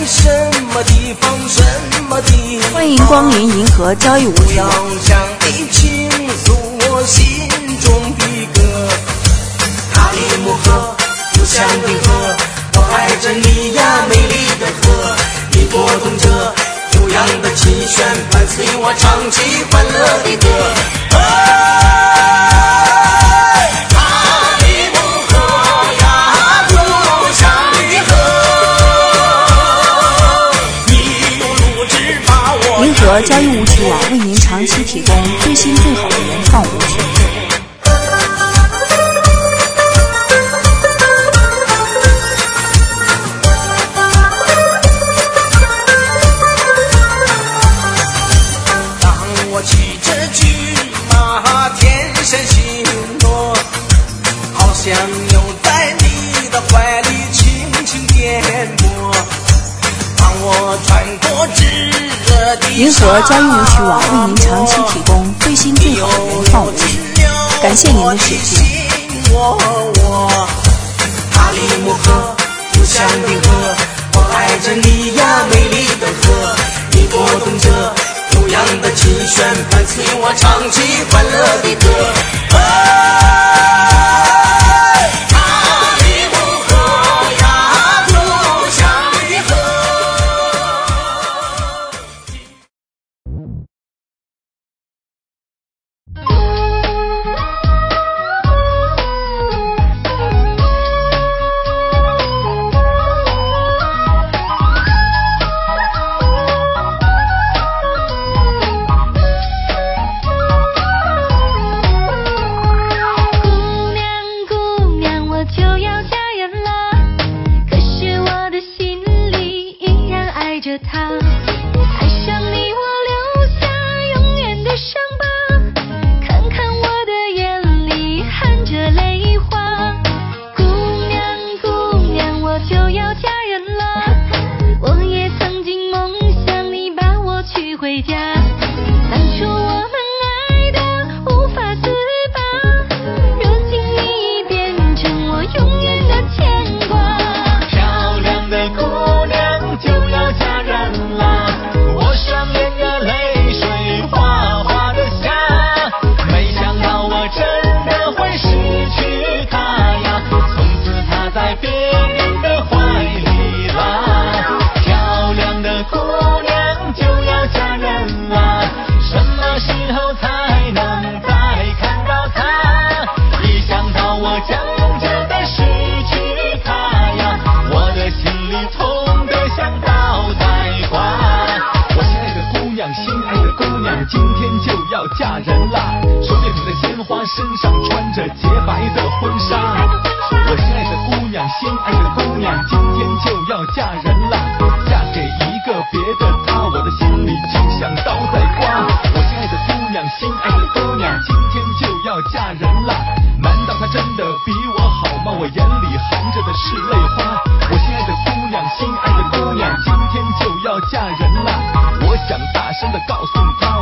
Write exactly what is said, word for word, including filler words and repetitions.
什么地方什么地方， 欢迎光临银河交易舞曲网。 我要向你倾诉我心中的歌。塔里木河就像银河，我爱着你呀，美丽的河，你拨动着悠扬的琴弦，伴随我唱起欢乐的歌。塔里木河呀，就像银河，你用录制把我。 银河交易舞曲网为您长期提供最新最好的原创舞曲。 骑着骏马，天神星落，好像又在你的怀里轻轻颠簸，当我穿过炙热的银河交易舞曲网为您长期提供最新最好的原创舞曲，感谢您的使用。 我我塔里木河就像银河，我爱着你呀，美丽的河，你拨动着悠扬的琴弦，伴随我唱起欢乐的歌。塔里木河呀，就像银河。 今天就要嫁人啦，手里捧着鲜花，身上穿着洁白的婚纱。我心爱的姑娘，心爱的姑娘，今天就要嫁人啦，嫁给一个别的他，我的心里就像刀在刮。我心爱的姑娘，心爱的姑娘，今天就要嫁人啦，难道她真的比我好吗？我眼里含着的是泪花。我心爱的姑娘，心爱的姑娘，今天就要嫁人啦，我想大声地告诉她。